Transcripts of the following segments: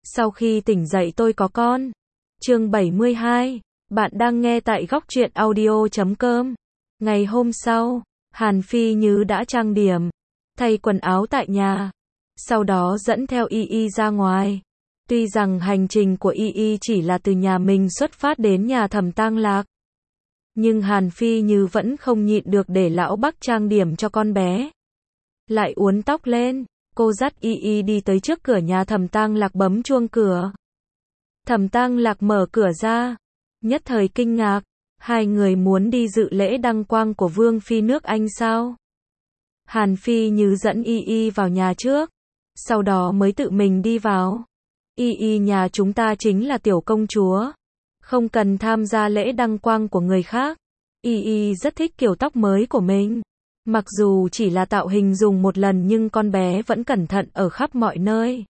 Sau khi tỉnh dậy tôi có con. Chương 72. Bạn đang nghe tại góc truyện audio.com. Ngày hôm sau, Hàn Phi Như đã trang điểm, thay quần áo tại nhà, sau đó dẫn theo Y Y ra ngoài. Tuy rằng hành trình của Y Y chỉ là từ nhà mình xuất phát đến nhà Thẩm Tang Lạc, nhưng Hàn Phi Như vẫn không nhịn được để lão Bắc trang điểm cho con bé. Lại uốn tóc lên, cô dắt Y Y đi tới trước cửa nhà Thẩm Tang Lạc bấm chuông cửa. Thẩm Tang Lạc mở cửa ra, nhất thời kinh ngạc, hai người muốn đi dự lễ đăng quang của Vương Phi nước Anh sao? Hàn Phi Như dẫn Y Y vào nhà trước, sau đó mới tự mình đi vào. Y Y nhà chúng ta chính là tiểu công chúa, không cần tham gia lễ đăng quang của người khác. Y Y rất thích kiểu tóc mới của mình. Mặc dù chỉ là tạo hình dùng một lần nhưng con bé vẫn cẩn thận ở khắp mọi nơi,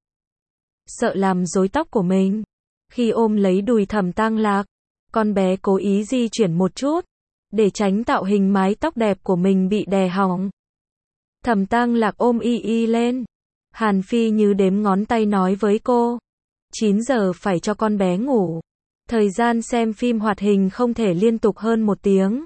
sợ làm rối tóc của mình. Khi ôm lấy đùi Thẩm Tang Lạc, con bé cố ý di chuyển một chút, để tránh tạo hình mái tóc đẹp của mình bị đè hỏng. Thẩm Tang Lạc ôm Y Y lên. Hàn Phi Như đếm ngón tay nói với cô, 9 giờ phải cho con bé ngủ. Thời gian xem phim hoạt hình không thể liên tục hơn 1 tiếng.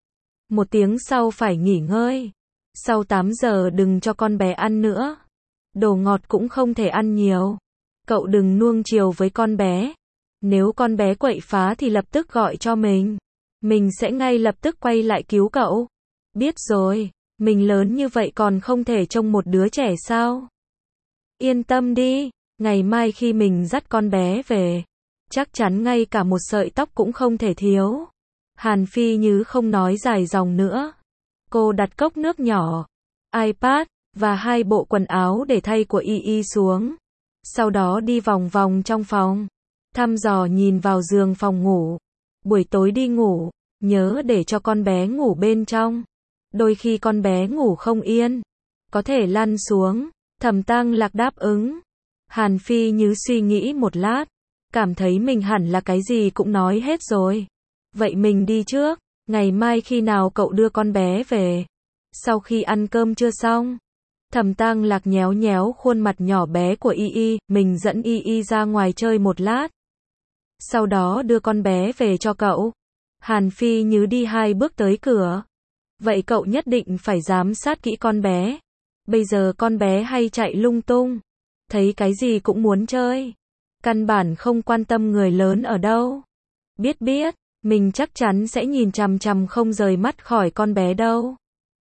1 tiếng sau phải nghỉ ngơi. Sau 8 giờ đừng cho con bé ăn nữa. Đồ ngọt cũng không thể ăn nhiều. Cậu đừng nuông chiều với con bé. Nếu con bé quậy phá thì lập tức gọi cho mình. Mình sẽ ngay lập tức quay lại cứu cậu. Biết rồi, mình lớn như vậy còn không thể trông một đứa trẻ sao? Yên tâm đi, ngày mai khi mình dắt con bé về, chắc chắn ngay cả một sợi tóc cũng không thể thiếu. Hàn Phi Như không nói dài dòng nữa. Cô đặt cốc nước nhỏ, iPad, và 2 bộ quần áo để thay của Y Y xuống. Sau đó đi vòng vòng trong phòng, thăm dò nhìn vào giường phòng ngủ. Buổi tối đi ngủ, nhớ để cho con bé ngủ bên trong. Đôi khi con bé ngủ không yên, có thể lăn xuống. Thẩm Tang Lạc đáp ứng. Hàn Phi Như suy nghĩ một lát, cảm thấy mình hẳn là cái gì cũng nói hết rồi. Vậy mình đi trước, ngày mai khi nào cậu đưa con bé về? Sau khi ăn cơm trưa xong, Thẩm Tang Lạc nhéo nhéo khuôn mặt nhỏ bé của Y Y, mình dẫn Y Y ra ngoài chơi một lát. Sau đó đưa con bé về cho cậu. Hàn Phi Như đi 2 bước tới cửa. Vậy cậu nhất định phải giám sát kỹ con bé. Bây giờ con bé hay chạy lung tung, thấy cái gì cũng muốn chơi, căn bản không quan tâm người lớn ở đâu. Biết, mình chắc chắn sẽ nhìn chằm chằm không rời mắt khỏi con bé đâu.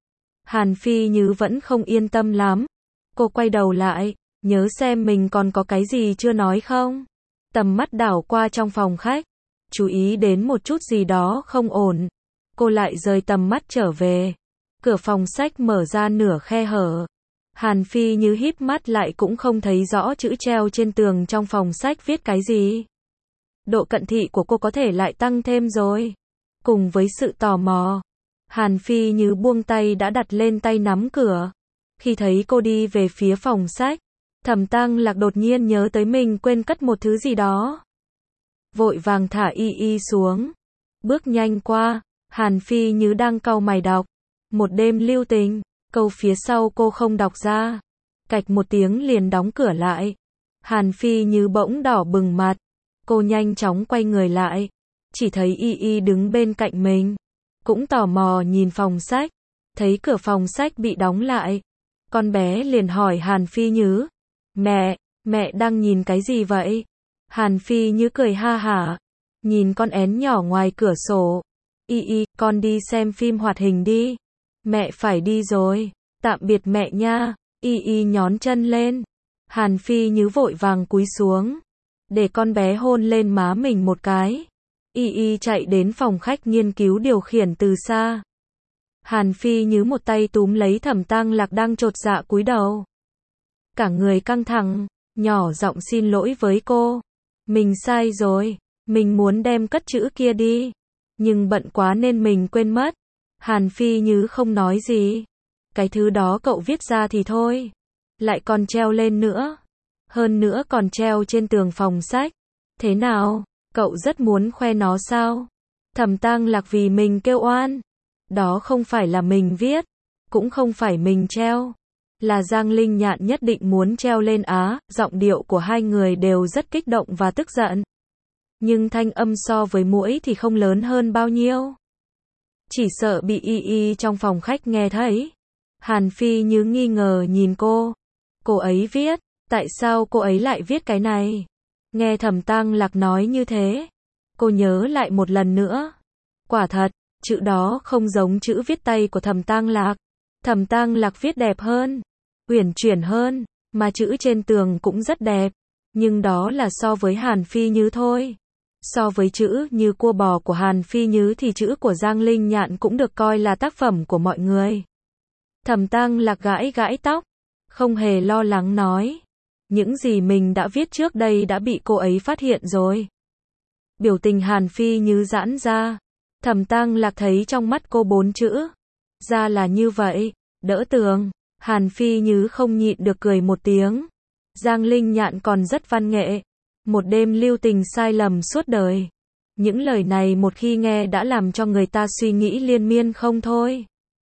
Hàn Phi Như vẫn không yên tâm lắm. Cô quay đầu lại, nhớ xem mình còn có cái gì chưa nói không. Tầm mắt đảo qua trong phòng khách, chú ý đến một chút gì đó không ổn. Cô lại rời tầm mắt trở về. Cửa phòng sách mở ra nửa khe hở. Hàn Phi Như híp mắt lại cũng không thấy rõ chữ treo trên tường trong phòng sách viết cái gì. Độ cận thị của cô có thể lại tăng thêm rồi. Cùng với sự tò mò, Hàn Phi Như buông tay đã đặt lên tay nắm cửa. Khi thấy cô đi về phía phòng sách, Thẩm Tang Lạc đột nhiên nhớ tới mình quên cất một thứ gì đó. Vội vàng thả Y Y xuống, bước nhanh qua. Hàn Phi Như đang cau mày đọc Một đêm lưu tình. Câu phía sau cô không đọc ra. Cạch một tiếng liền đóng cửa lại. Hàn Phi Như bỗng đỏ bừng mặt. Cô nhanh chóng quay người lại, chỉ thấy Y Y đứng bên cạnh mình, cũng tò mò nhìn phòng sách. Thấy cửa phòng sách bị đóng lại, con bé liền hỏi Hàn Phi Như, mẹ đang nhìn cái gì vậy? Hàn Phi Như cười ha hả, nhìn con én nhỏ ngoài cửa sổ. Y Y, con đi xem phim hoạt hình đi. Mẹ phải đi rồi, tạm biệt mẹ nha. Y Y nhón chân lên. Hàn Phi Như vội vàng cúi xuống, để con bé hôn lên má mình một cái. Y Y chạy đến phòng khách nghiên cứu điều khiển từ xa. Hàn Phi Như một tay túm lấy Thẩm Tang Lạc đang chột dạ cúi đầu. Cả người căng thẳng, nhỏ giọng xin lỗi với cô. Mình sai rồi, mình muốn đem cất chữ kia đi, nhưng bận quá nên mình quên mất. Hàn Phi Như không nói gì. Cái thứ đó cậu viết ra thì thôi, lại còn treo lên nữa. Hơn nữa còn treo trên tường phòng sách. Thế nào, cậu rất muốn khoe nó sao? Thẩm Tang Lạc vì mình kêu oan. Đó không phải là mình viết, cũng không phải mình treo. là Giang Linh Nhạn nhất định muốn treo lên á, giọng điệu của hai người đều rất kích động và tức giận. Nhưng thanh âm so với muỗi thì không lớn hơn bao nhiêu. Chỉ sợ bị y y trong phòng khách nghe thấy. Hàn Phi Như nghi ngờ nhìn cô. Cô ấy viết, tại sao cô ấy lại viết cái này? Nghe Thẩm Tang Lạc nói như thế, cô nhớ lại một lần nữa. Quả thật, chữ đó không giống chữ viết tay của Thẩm Tang Lạc. Thẩm Tang Lạc viết đẹp hơn, uyển chuyển hơn, mà chữ trên tường cũng rất đẹp. Nhưng đó là so với Hàn Phi Như thôi. So với chữ như cua bò của Hàn Phi Như thì chữ của Giang Linh Nhạn cũng được coi là tác phẩm của mọi người. Thẩm Tang Lạc gãi gãi tóc, không hề lo lắng nói. Những gì mình đã viết trước đây đã bị cô ấy phát hiện rồi. Biểu tình Hàn Phi Như giãn ra. Thẩm Tang Lạc thấy trong mắt cô 4 chữ. Ra là như vậy, đỡ tường. Hàn Phi Như không nhịn được cười một tiếng. Giang Linh Nhạn còn rất văn nghệ. Một đêm lưu tình sai lầm suốt đời. Những lời này một khi nghe đã làm cho người ta suy nghĩ liên miên không thôi.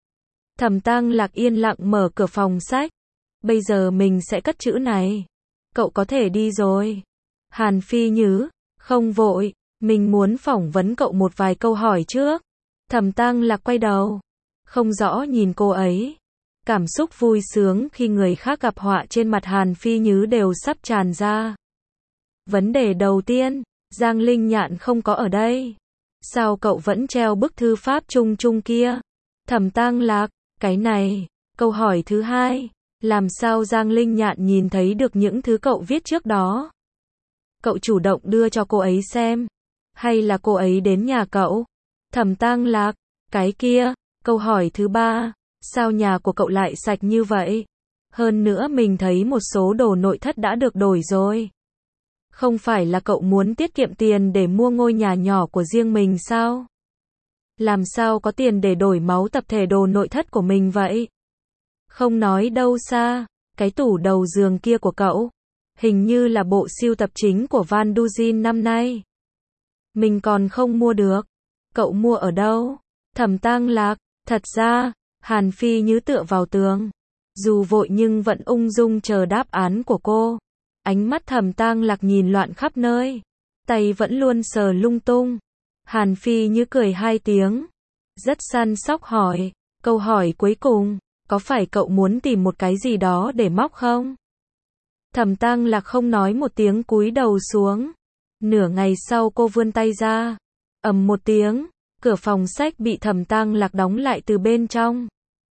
Thẩm Tang Lạc yên lặng mở cửa phòng sách. Bây giờ mình sẽ cất chữ này. Cậu có thể đi rồi. Hàn Phi Như, không vội, mình muốn phỏng vấn cậu một vài câu hỏi trước. Thẩm Tang Lạc quay đầu, không rõ nhìn cô ấy. Cảm xúc vui sướng khi người khác gặp họa trên mặt Hàn Phi Như đều sắp tràn ra. Vấn đề đầu tiên, Giang Linh Nhạn không có ở đây. Sao cậu vẫn treo bức thư pháp chung chung kia? Thẩm Tang Lạc, cái này. Câu hỏi thứ hai, làm sao Giang Linh Nhạn nhìn thấy được những thứ cậu viết trước đó? Cậu chủ động đưa cho cô ấy xem, hay là cô ấy đến nhà cậu? Thẩm Tang Lạc, cái kia. Câu hỏi thứ ba, sao nhà của cậu lại sạch như vậy? Hơn nữa mình thấy một số đồ nội thất đã được đổi rồi. Không phải là cậu muốn tiết kiệm tiền để mua ngôi nhà nhỏ của riêng mình sao? Làm sao có tiền để đổi máu tập thể đồ nội thất của mình vậy? Không nói đâu xa, cái tủ đầu giường kia của cậu, hình như là bộ sưu tập chính của Van Duyên năm nay. Mình còn không mua được. Cậu mua ở đâu? Thẩm Tang Lạc, thật ra, Hàn Phi Như tựa vào tường. Dù vội nhưng vẫn ung dung chờ đáp án của cô. Ánh mắt Thẩm Tang Lạc nhìn loạn khắp nơi. Tay vẫn luôn sờ lung tung. Hàn Phi Như cười 2 tiếng. Rất săn sóc hỏi. Câu hỏi cuối cùng, có phải cậu muốn tìm một cái gì đó để móc không? Thẩm Tang Lạc không nói một tiếng cúi đầu xuống. Nửa ngày sau cô vươn tay ra. Ầm một tiếng, cửa phòng sách bị Thẩm Tang Lạc đóng lại từ bên trong.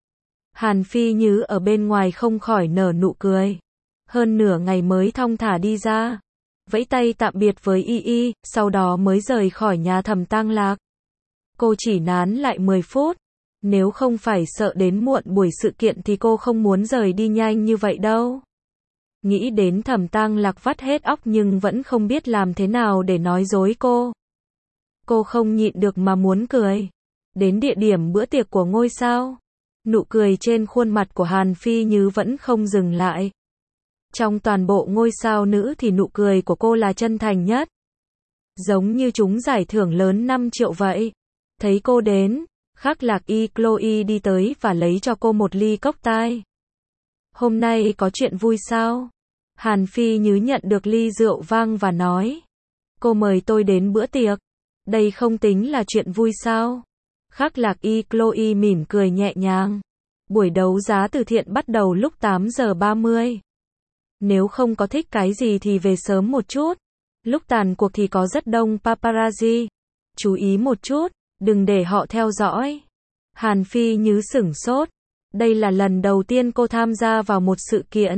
Hàn Phi Như ở bên ngoài không khỏi nở nụ cười. Hơn nửa ngày mới thong thả đi ra. Vẫy tay tạm biệt với Y Y, sau đó mới rời khỏi nhà Thẩm Tang Lạc. Cô chỉ nán lại 10 phút. Nếu không phải sợ đến muộn buổi sự kiện thì cô không muốn rời đi nhanh như vậy đâu. Nghĩ đến Thẩm Tang Lạc vắt hết óc nhưng vẫn không biết làm thế nào để nói dối cô. Cô không nhịn được mà muốn cười. Đến địa điểm bữa tiệc của ngôi sao. Nụ cười trên khuôn mặt của Hàn Phi Như vẫn không dừng lại. Trong toàn bộ ngôi sao nữ thì nụ cười của cô là chân thành nhất. Giống như trúng giải thưởng lớn 5 triệu vậy. Thấy cô đến, Khắc Lạc Y Chloe đi tới và lấy cho cô một ly cốc tai. Hôm nay có chuyện vui sao? Hàn Phi Như nhận được ly rượu vang và nói. Cô mời tôi đến bữa tiệc. Đây không tính là chuyện vui sao? Khắc Lạc Y Chloe mỉm cười nhẹ nhàng. Buổi đấu giá từ thiện bắt đầu lúc 8 giờ 30. Nếu không có thích cái gì thì về sớm một chút. Lúc tàn cuộc thì có rất đông paparazzi. Chú ý một chút, đừng để họ theo dõi. Hàn Phi Như sửng sốt. Đây là lần đầu tiên cô tham gia vào một sự kiện.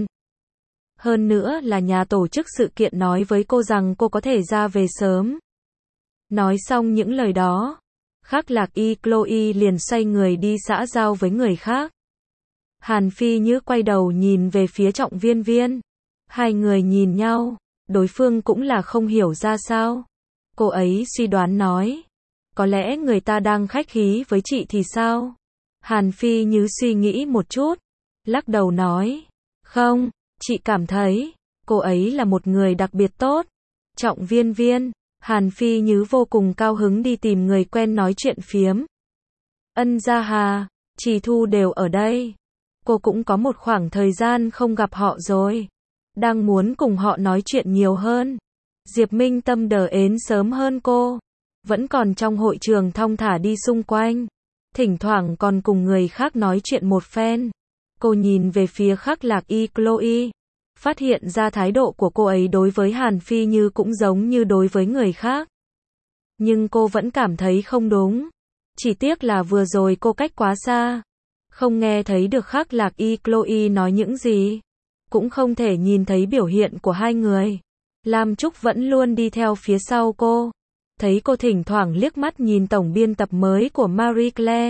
Hơn nữa là nhà tổ chức sự kiện nói với cô rằng cô có thể ra về sớm. Nói xong những lời đó, Khắc Lạc Y Chloe liền xoay người đi xã giao với người khác. Hàn Phi Như quay đầu nhìn về phía Trọng Viên Viên. Hai người nhìn nhau, đối phương cũng là không hiểu ra sao. Cô ấy suy đoán nói. Có lẽ người ta đang khách khí với chị thì sao? Hàn Phi Như suy nghĩ một chút, lắc đầu nói. Không, chị cảm thấy, cô ấy là một người đặc biệt tốt. Trọng Viên Viên, Hàn Phi Như vô cùng cao hứng đi tìm người quen nói chuyện phiếm. Ân Gia Hà, Trì Thu đều ở đây. cô cũng có một khoảng thời gian không gặp họ rồi. Đang muốn cùng họ nói chuyện nhiều hơn. Diệp Minh Tâm đến sớm hơn cô. Vẫn còn trong hội trường thong thả đi xung quanh. Thỉnh thoảng còn cùng người khác nói chuyện một phen. Cô nhìn về phía Khắc Lạc Y Chloe. Phát hiện ra thái độ của cô ấy đối với Hàn Phi Như cũng giống như đối với người khác. Nhưng cô vẫn cảm thấy không đúng. Chỉ tiếc là vừa rồi cô cách quá xa. Không nghe thấy được Khắc Lạc Y Chloe nói những gì. Cũng không thể nhìn thấy biểu hiện của hai người. Lam Trúc vẫn luôn đi theo phía sau cô. Thấy cô thỉnh thoảng liếc mắt nhìn tổng biên tập mới của Marie Claire.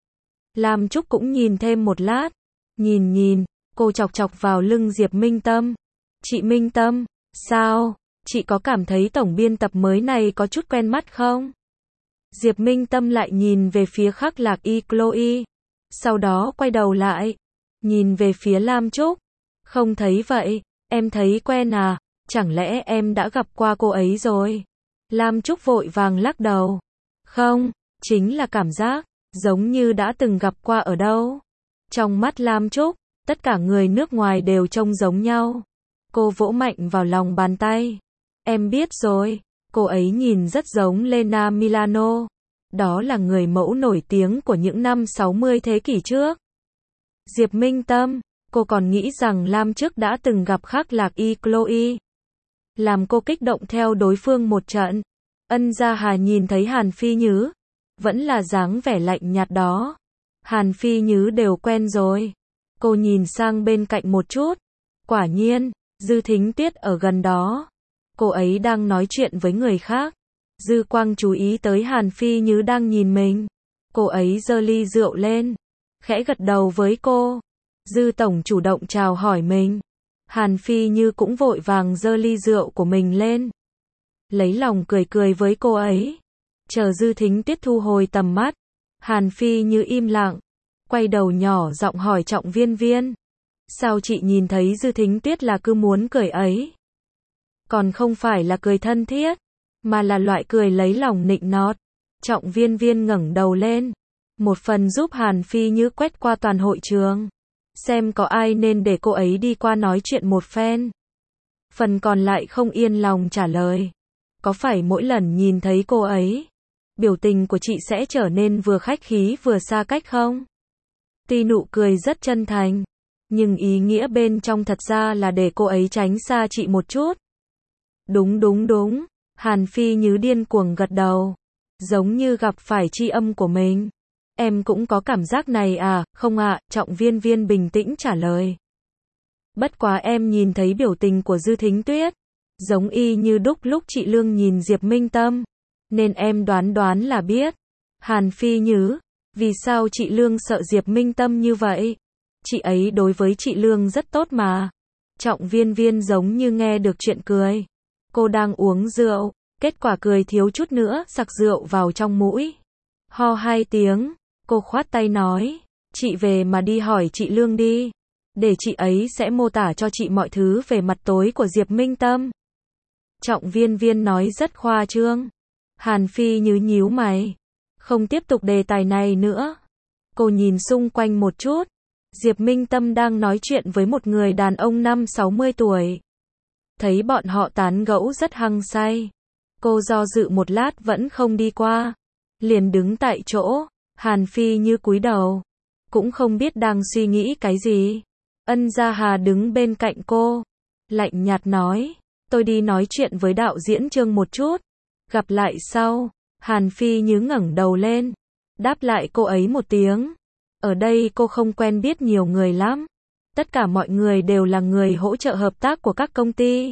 Lam Trúc cũng nhìn thêm một lát. Nhìn, cô chọc chọc vào lưng Diệp Minh Tâm. Chị Minh Tâm, sao? Chị có cảm thấy tổng biên tập mới này có chút quen mắt không? Diệp Minh Tâm lại nhìn về phía Khắc Lạc Y Chloe. Sau đó quay đầu lại. Nhìn về phía Lam Trúc. Không thấy vậy, em thấy quen à? Chẳng lẽ em đã gặp qua cô ấy rồi? Lam Trúc vội vàng lắc đầu. Không, chính là cảm giác, giống như đã từng gặp qua ở đâu. Trong mắt Lam Trúc, tất cả người nước ngoài đều trông giống nhau. Cô vỗ mạnh vào lòng bàn tay. Em biết rồi, cô ấy nhìn rất giống Lena Milano. Đó là người mẫu nổi tiếng của những năm 60 thế kỷ trước. Diệp Minh Tâm, cô còn nghĩ rằng Lam Trúc đã từng gặp Khắc Lạc Y Chloe. Làm cô kích động theo đối phương một trận. Ân Gia Hà nhìn thấy Hàn Phi Như, vẫn là dáng vẻ lạnh nhạt đó. Hàn Phi Như đều quen rồi. Cô nhìn sang bên cạnh một chút. Quả nhiên, Dư Thính Tuyết ở gần đó. Cô ấy đang nói chuyện với người khác. Dư Quang chú ý tới Hàn Phi Như đang nhìn mình. Cô ấy giơ ly rượu lên, khẽ gật đầu với cô. Dư tổng chủ động chào hỏi mình. Hàn Phi Như cũng vội vàng giơ ly rượu của mình lên. Lấy lòng cười cười với cô ấy. Chờ Dư Thính Tuyết thu hồi tầm mắt. Hàn Phi Như im lặng. Quay đầu nhỏ giọng hỏi Trọng Viên Viên. Sao chị nhìn thấy Dư Thính Tuyết là cứ muốn cười ấy? Còn không phải là cười thân thiết, mà là loại cười lấy lòng nịnh nọt. Trọng Viên Viên ngẩng đầu lên. Một phần giúp Hàn Phi Như quét qua toàn hội trường. Xem có ai nên để cô ấy đi qua nói chuyện một phen. Phần còn lại không yên lòng trả lời. Có phải mỗi lần nhìn thấy cô ấy, biểu tình của chị sẽ trở nên vừa khách khí vừa xa cách không? Tuy nụ cười rất chân thành, nhưng ý nghĩa bên trong thật ra là để cô ấy tránh xa chị một chút. Đúng. Hàn Phi Như điên cuồng gật đầu. Giống như gặp phải tri âm của mình. Em cũng có cảm giác này à? Không ạ, Trọng Viên Viên bình tĩnh trả lời. Bất quá em nhìn thấy biểu tình của Dư Thính Tuyết, giống y như đúc lúc chị Lương nhìn Diệp Minh Tâm, nên em đoán là biết. Hàn Phi Như, vì sao chị Lương sợ Diệp Minh Tâm như vậy? Chị ấy đối với chị Lương rất tốt mà. Trọng Viên Viên giống như nghe được chuyện cười. Cô đang uống rượu, kết quả cười thiếu chút nữa sặc rượu vào trong mũi. Ho 2 tiếng, cô khoát tay nói, chị về mà đi hỏi chị Lương đi. Để chị ấy sẽ mô tả cho chị mọi thứ về mặt tối của Diệp Minh Tâm. Trọng Viên Viên nói rất khoa trương. Hàn Phi Như nhíu mày. Không tiếp tục đề tài này nữa. Cô nhìn xung quanh một chút. Diệp Minh Tâm đang nói chuyện với một người đàn ông 50-60 tuổi. Thấy bọn họ tán gẫu rất hăng say. Cô do dự một lát vẫn không đi qua. Liền đứng tại chỗ. Hàn Phi Như cúi đầu. Cũng không biết đang suy nghĩ cái gì. Ân Gia Hà đứng bên cạnh cô. Lạnh nhạt nói. Tôi đi nói chuyện với đạo diễn Trương một chút. Gặp lại sau. Hàn Phi Như ngẩng đầu lên. Đáp lại cô ấy một tiếng. Ở đây cô không quen biết nhiều người lắm. Tất cả mọi người đều là người hỗ trợ hợp tác của các công ty.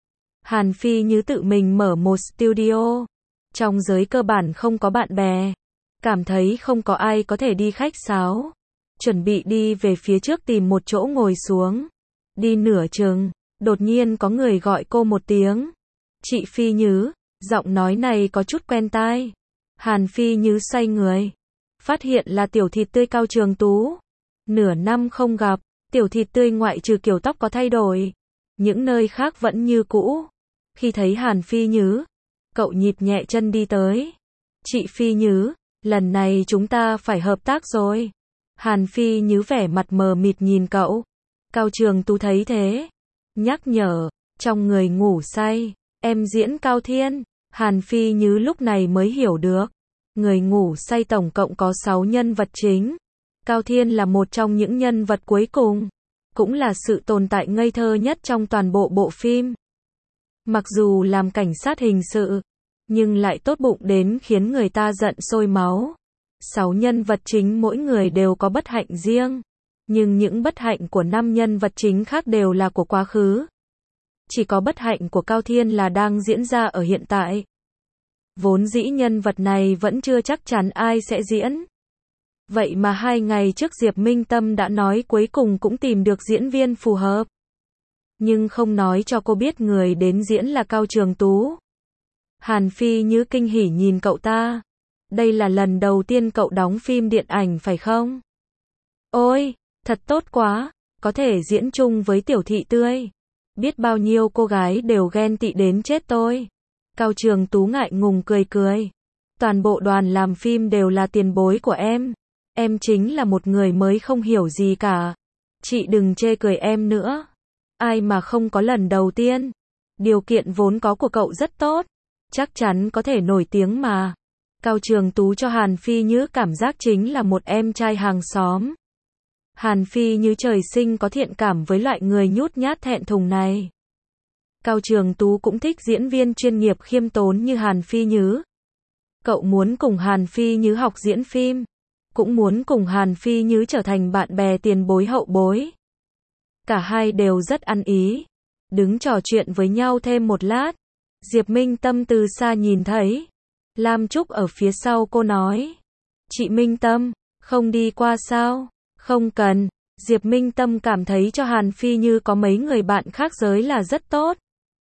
Hàn Phi Như tự mình mở một studio. Trong giới cơ bản không có bạn bè. Cảm thấy không có ai có thể đi khách sáo. Chuẩn bị đi về phía trước tìm một chỗ ngồi xuống. Đi nửa chừng, đột nhiên có người gọi cô một tiếng. Chị Phi Như, giọng nói này có chút quen tai. Hàn Phi Như xoay người. Phát hiện là Tiểu Thịt Tươi Cao Trường Tú. Nửa năm không gặp, Tiểu Thịt Tươi ngoại trừ kiểu tóc có thay đổi. Những nơi khác vẫn như cũ. Khi thấy Hàn Phi Như, cậu nhịp nhẹ chân đi tới. Chị Phi Như, lần này chúng ta phải hợp tác rồi. Hàn Phi Như vẻ mặt mờ mịt nhìn cậu. Cao Trường Tú thấy thế, nhắc nhở, trong người ngủ say, em diễn Cao Thiên. Hàn Phi Như lúc này mới hiểu được, người ngủ say tổng cộng có 6 nhân vật chính. Cao Thiên là một trong những nhân vật cuối cùng, cũng là sự tồn tại ngây thơ nhất trong toàn bộ bộ phim. Mặc dù làm cảnh sát hình sự, nhưng lại tốt bụng đến khiến người ta giận sôi máu. 6 nhân vật chính mỗi người đều có bất hạnh riêng, nhưng những bất hạnh của 5 nhân vật chính khác đều là của quá khứ. Chỉ có bất hạnh của Cao Thiên là đang diễn ra ở hiện tại. Vốn dĩ nhân vật này vẫn chưa chắc chắn ai sẽ diễn. Vậy mà 2 ngày trước Diệp Minh Tâm đã nói cuối cùng cũng tìm được diễn viên phù hợp. Nhưng không nói cho cô biết người đến diễn là Cao Trường Tú. Hàn Phi Như kinh hỉ nhìn cậu ta. Đây là lần đầu tiên cậu đóng phim điện ảnh phải không? Ôi, thật tốt quá, có thể diễn chung với Tiểu Thị Tươi. Biết bao nhiêu cô gái đều ghen tị đến chết tôi. Cao Trường Tú ngại ngùng cười cười. Toàn bộ đoàn làm phim đều là tiền bối của em. Em chính là một người mới không hiểu gì cả. Chị đừng chê cười em nữa. Ai mà không có lần đầu tiên. Điều kiện vốn có của cậu rất tốt. Chắc chắn có thể nổi tiếng mà. Cao Trường Tú cho Hàn Phi Như cảm giác chính là một em trai hàng xóm. Hàn Phi Như trời sinh có thiện cảm với loại người nhút nhát thẹn thùng này. Cao Trường Tú cũng thích diễn viên chuyên nghiệp khiêm tốn như Hàn Phi Như. Cậu muốn cùng Hàn Phi Như học diễn phim, cũng muốn cùng Hàn Phi Như trở thành bạn bè tiền bối hậu bối. Cả hai đều rất ăn ý, đứng trò chuyện với nhau thêm một lát. Diệp Minh Tâm từ xa nhìn thấy Lam Trúc ở phía sau cô nói, chị Minh Tâm, không đi qua sao? Không cần. Diệp Minh Tâm cảm thấy cho Hàn Phi Như có mấy người bạn khác giới là rất tốt.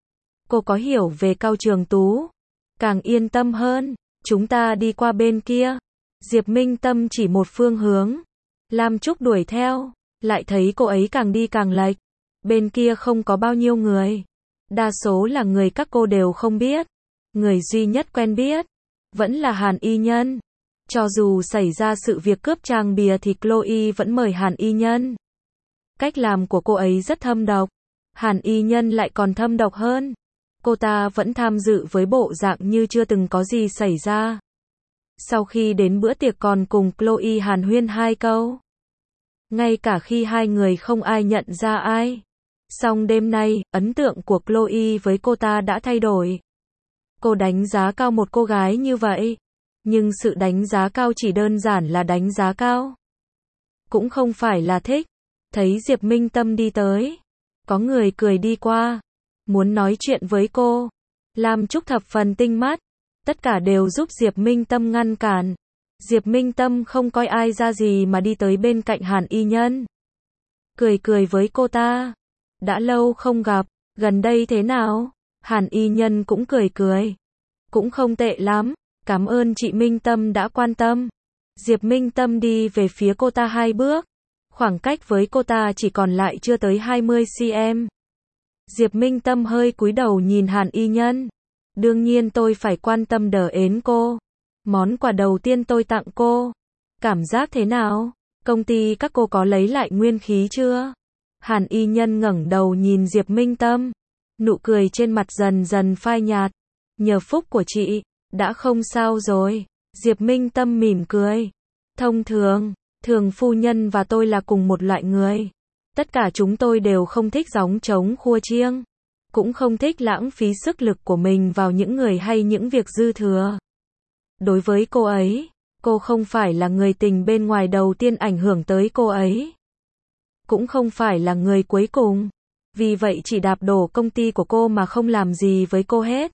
Cô có hiểu về Cao Trường Tú, càng yên tâm hơn. Chúng ta đi qua bên kia. Diệp Minh Tâm chỉ một phương hướng. Lam Trúc đuổi theo, lại thấy cô ấy càng đi càng lệch. Bên kia không có bao nhiêu người. Đa số là người các cô đều không biết. Người duy nhất quen biết vẫn là Hàn Y Nhân. Cho dù xảy ra sự việc cướp trang bìa thì Chloe vẫn mời Hàn Y Nhân. Cách làm của cô ấy rất thâm độc. Hàn Y Nhân lại còn thâm độc hơn. Cô ta vẫn tham dự với bộ dạng như chưa từng có gì xảy ra. Sau khi đến bữa tiệc còn cùng Chloe hàn huyên 2 câu. Ngay cả khi hai người không ai nhận ra ai. Song đêm nay, ấn tượng của Chloe với cô ta đã thay đổi. Cô đánh giá cao một cô gái như vậy. Nhưng sự đánh giá cao chỉ đơn giản là đánh giá cao. Cũng không phải là thích. Thấy Diệp Minh Tâm đi tới. Có người cười đi qua. Muốn nói chuyện với cô. Lam Trúc thập phần tinh mắt. Tất cả đều giúp Diệp Minh Tâm ngăn cản. Diệp Minh Tâm không coi ai ra gì mà đi tới bên cạnh Hàn Y Nhân. Cười cười với cô ta. Đã lâu không gặp, gần đây thế nào? Hàn Y Nhân cũng cười cười. Cũng không tệ lắm, cảm ơn chị Minh Tâm đã quan tâm. Diệp Minh Tâm đi về phía cô ta 2 bước. Khoảng cách với cô ta chỉ còn lại chưa tới 20 cm. Diệp Minh Tâm hơi cúi đầu nhìn Hàn Y Nhân. Đương nhiên tôi phải quan tâm đỡ ến cô. Món quà đầu tiên tôi tặng cô. Cảm giác thế nào? Công ty các cô có lấy lại nguyên khí chưa? Hàn Y Nhân ngẩng đầu nhìn Diệp Minh Tâm. Nụ cười trên mặt dần dần phai nhạt. Nhờ phúc của chị, đã không sao rồi. Diệp Minh Tâm mỉm cười. Thông thường, Thường phu nhân và tôi là cùng một loại người. Tất cả chúng tôi đều không thích gióng trống khua chiêng. Cũng không thích lãng phí sức lực của mình vào những người hay những việc dư thừa. Đối với cô ấy, cô không phải là người tình bên ngoài đầu tiên ảnh hưởng tới cô ấy. Cũng không phải là người cuối cùng. Vì vậy chỉ đạp đổ công ty của cô mà không làm gì với cô hết.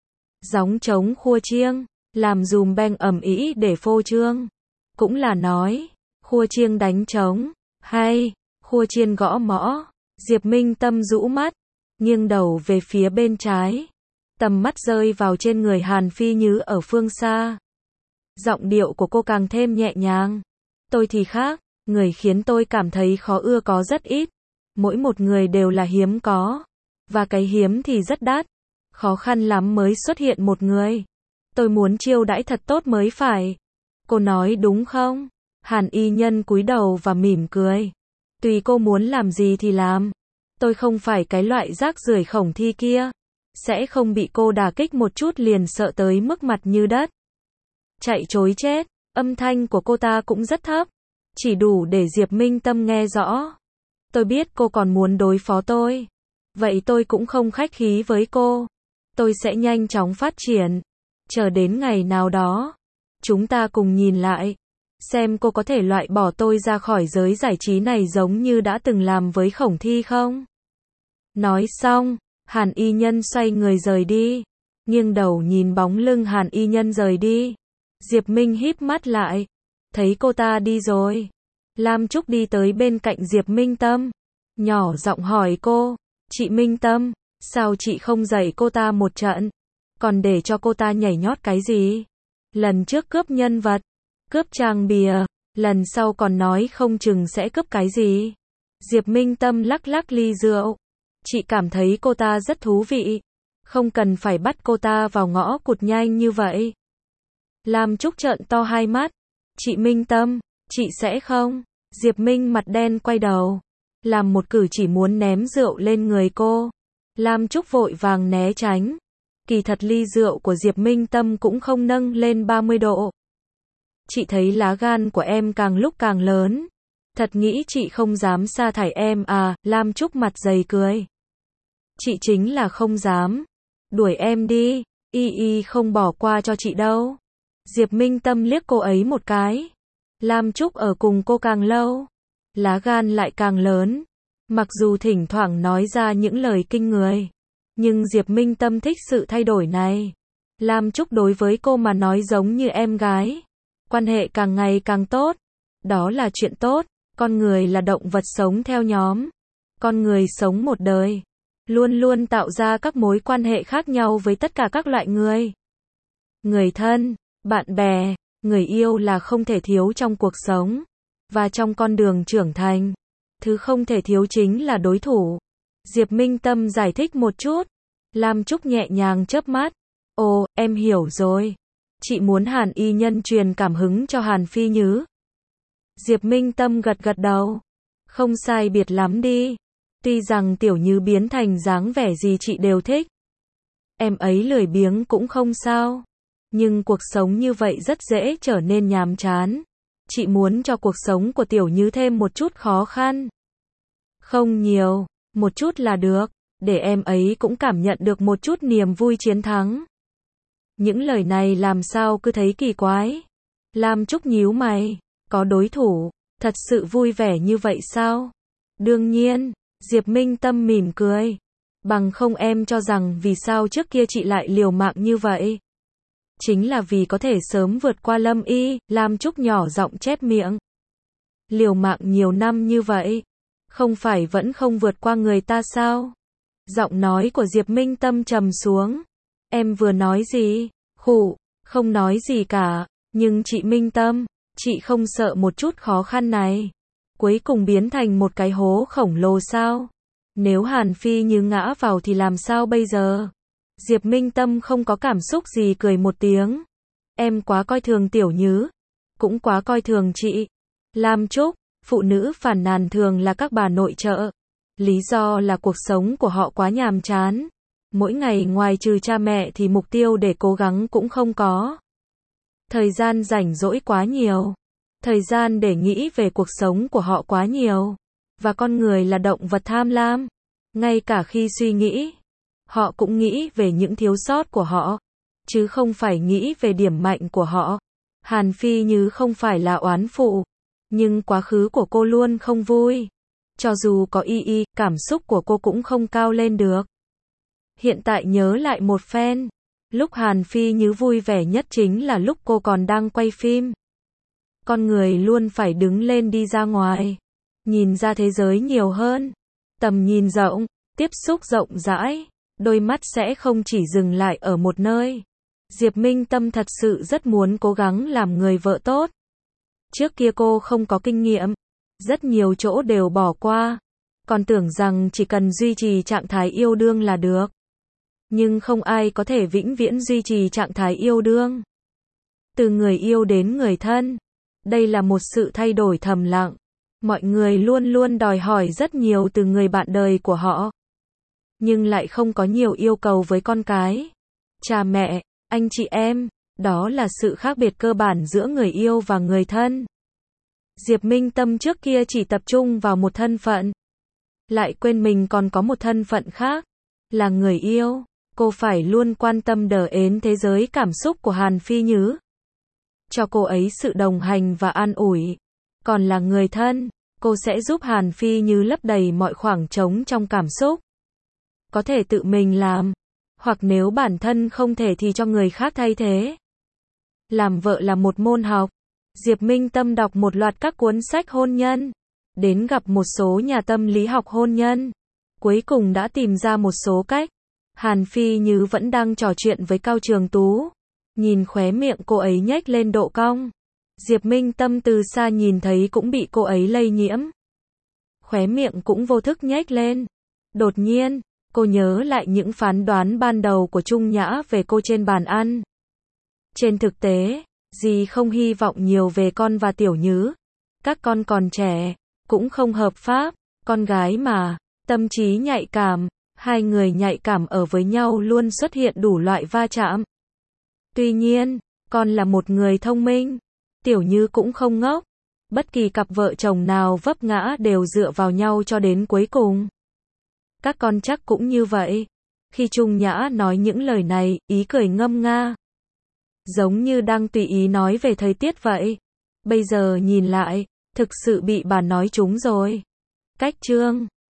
Gióng trống khua chiêng, làm dùm beng ầm ĩ để phô trương. Cũng là nói, khua chiêng đánh trống, hay, khua chiên gõ mõ. Diệp Minh Tâm rũ mắt, nghiêng đầu về phía bên trái. Tầm mắt rơi vào trên người Hàn Phi Như ở phương xa. Giọng điệu của cô càng thêm nhẹ nhàng. Tôi thì khác, người khiến tôi cảm thấy khó ưa có rất ít. Mỗi một người đều là hiếm có. Và cái hiếm thì rất đắt. Khó khăn lắm mới xuất hiện một người. Tôi muốn chiêu đãi thật tốt mới phải. Cô nói đúng không? Hàn Y Nhân cúi đầu và mỉm cười. Tùy cô muốn làm gì thì làm. Tôi không phải cái loại rác rưởi khổng thi kia. Sẽ không bị cô đả kích một chút liền sợ tới mức mặt như đất. Chạy chối chết. Âm thanh của cô ta cũng rất thấp. Chỉ đủ để Diệp Minh Tâm nghe rõ. Tôi biết cô còn muốn đối phó tôi. Vậy tôi cũng không khách khí với cô. Tôi sẽ nhanh chóng phát triển. Chờ đến ngày nào đó. Chúng ta cùng nhìn lại. Xem cô có thể loại bỏ tôi ra khỏi giới giải trí này giống như đã từng làm với khổng thi không? Nói xong, Hàn Y Nhân xoay người rời đi. Nghiêng đầu nhìn bóng lưng Hàn Y Nhân rời đi. Diệp Minh híp mắt lại. Thấy cô ta đi rồi. Lam Trúc đi tới bên cạnh Diệp Minh Tâm. Nhỏ giọng hỏi cô. Chị Minh Tâm, sao chị không dạy cô ta một trận? Còn để cho cô ta nhảy nhót cái gì? Lần trước cướp nhân vật, cướp trang bìa, lần sau còn nói không chừng sẽ cướp cái gì? Diệp Minh Tâm lắc lắc ly rượu. Chị cảm thấy cô ta rất thú vị. Không cần phải bắt cô ta vào ngõ cụt nhanh như vậy. Lam Trúc trợn to hai mắt. Chị Minh Tâm, chị sẽ không? Diệp Minh mặt đen quay đầu. Làm một cử chỉ muốn ném rượu lên người cô. Lam Trúc vội vàng né tránh. Kỳ thật ly rượu của Diệp Minh Tâm cũng không nâng lên 30 độ. Chị thấy lá gan của em càng lúc càng lớn. Thật nghĩ chị không dám sa thải em à? Lam Trúc mặt dày cười. Chị chính là không dám. Đuổi em đi. Y không bỏ qua cho chị đâu. Diệp Minh Tâm liếc cô ấy một cái. Lam Trúc ở cùng cô càng lâu, lá gan lại càng lớn. Mặc dù thỉnh thoảng nói ra những lời kinh người, nhưng Diệp Minh Tâm thích sự thay đổi này. Lam Trúc đối với cô mà nói giống như em gái. Quan hệ càng ngày càng tốt. Đó là chuyện tốt. Con người là động vật sống theo nhóm. Con người sống một đời. Luôn luôn tạo ra các mối quan hệ khác nhau với tất cả các loại người. Người thân, bạn bè, người yêu là không thể thiếu trong cuộc sống. Và trong con đường trưởng thành, thứ không thể thiếu chính là đối thủ. Diệp Minh Tâm giải thích một chút. Lam Trúc nhẹ nhàng chớp mắt. Ồ, em hiểu rồi. Chị muốn Hàn Y Nhân truyền cảm hứng cho Hàn Phi Nhứ. Diệp Minh Tâm gật gật đầu. Không sai biệt lắm đi. Tuy rằng Tiểu Nhứ biến thành dáng vẻ gì chị đều thích. Em ấy lười biếng cũng không sao. Nhưng cuộc sống như vậy rất dễ trở nên nhàm chán. Chị muốn cho cuộc sống của Tiểu Nhứ thêm một chút khó khăn. Không nhiều, một chút là được, để em ấy cũng cảm nhận được một chút niềm vui chiến thắng. Những lời này làm sao cứ thấy kỳ quái. Lam Trúc nhíu mày, có đối thủ, thật sự vui vẻ như vậy sao? Đương nhiên, Diệp Minh Tâm mỉm cười. Bằng không em cho rằng vì sao trước kia chị lại liều mạng như vậy? Chính là vì có thể sớm vượt qua Lâm Y. Lam Trúc nhỏ giọng chép miệng. Liều mạng nhiều năm như vậy, không phải vẫn không vượt qua người ta sao? Giọng nói của Diệp Minh Tâm trầm xuống. Em vừa nói gì? Khụ, không nói gì cả. Nhưng chị Minh Tâm, chị không sợ một chút khó khăn này cuối cùng biến thành một cái hố khổng lồ sao? Nếu Hàn Phi Như ngã vào thì làm sao bây giờ? Diệp Minh Tâm không có cảm xúc gì cười một tiếng. Em quá coi thường Tiểu Nhứ, cũng quá coi thường chị. Lam Trúc, phụ nữ phàn nàn thường là các bà nội trợ. Lý do là cuộc sống của họ quá nhàm chán. Mỗi ngày ngoài trừ cha mẹ thì mục tiêu để cố gắng cũng không có. Thời gian rảnh rỗi quá nhiều. Thời gian để nghĩ về cuộc sống của họ quá nhiều. Và con người là động vật tham lam. Ngay cả khi suy nghĩ, họ cũng nghĩ về những thiếu sót của họ, chứ không phải nghĩ về điểm mạnh của họ. Hàn Phi Như không phải là oán phụ, nhưng quá khứ của cô luôn không vui. Cho dù có y, cảm xúc của cô cũng không cao lên được. Hiện tại nhớ lại một phen, lúc Hàn Phi Như vui vẻ nhất chính là lúc cô còn đang quay phim. Con người luôn phải đứng lên đi ra ngoài, nhìn ra thế giới nhiều hơn, tầm nhìn rộng, tiếp xúc rộng rãi, đôi mắt sẽ không chỉ dừng lại ở một nơi. Diệp Minh Tâm thật sự rất muốn cố gắng làm người vợ tốt. Trước kia cô không có kinh nghiệm, rất nhiều chỗ đều bỏ qua, còn tưởng rằng chỉ cần duy trì trạng thái yêu đương là được. Nhưng không ai có thể vĩnh viễn duy trì trạng thái yêu đương. Từ người yêu đến người thân, Đây là một sự thay đổi thầm lặng. Mọi người luôn luôn đòi hỏi rất nhiều từ người bạn đời của họ, nhưng lại không có nhiều yêu cầu với con cái, cha mẹ, anh chị em. Đó là sự khác biệt cơ bản giữa người yêu và người thân. Diệp Minh Tâm trước kia chỉ tập trung vào một thân phận, lại quên mình còn có một thân phận khác, là người yêu. Cô phải luôn quan tâm đờ ến thế giới cảm xúc của Hàn Phi Nhứ, cho cô ấy sự đồng hành và an ủi. Còn là người thân, cô sẽ giúp Hàn Phi Nhứ lấp đầy mọi khoảng trống trong cảm xúc. Có thể tự mình làm, hoặc nếu bản thân không thể thì cho người khác thay thế. Làm vợ là một môn học. Diệp Minh Tâm đọc một loạt các cuốn sách hôn nhân, đến gặp một số nhà tâm lý học hôn nhân, cuối cùng đã tìm ra một số cách. Hàn Phi Nhứ vẫn đang trò chuyện với Cao Trường Tú, nhìn khóe miệng cô ấy nhếch lên độ cong. Diệp Minh Tâm từ xa nhìn thấy cũng bị cô ấy lây nhiễm. Khóe miệng cũng vô thức nhếch lên. Đột nhiên, cô nhớ lại những phán đoán ban đầu của Trung Nhã về cô trên bàn ăn. Trên thực tế, dì không hy vọng nhiều về con và Tiểu Nhứ. Các con còn trẻ, cũng không hợp pháp, con gái mà, tâm trí nhạy cảm, hai người nhạy cảm ở với nhau luôn xuất hiện đủ loại va chạm. Tuy nhiên, con là một người thông minh, Tiểu Nhứ cũng không ngốc. Bất kỳ cặp vợ chồng nào vấp ngã đều dựa vào nhau cho đến cuối cùng. Các con chắc cũng như vậy. Khi Trung Nhã nói những lời này, ý cười ngâm nga, giống như đang tùy ý nói về thời tiết vậy. Bây giờ nhìn lại, thực sự bị bà nói trúng rồi. Cách chương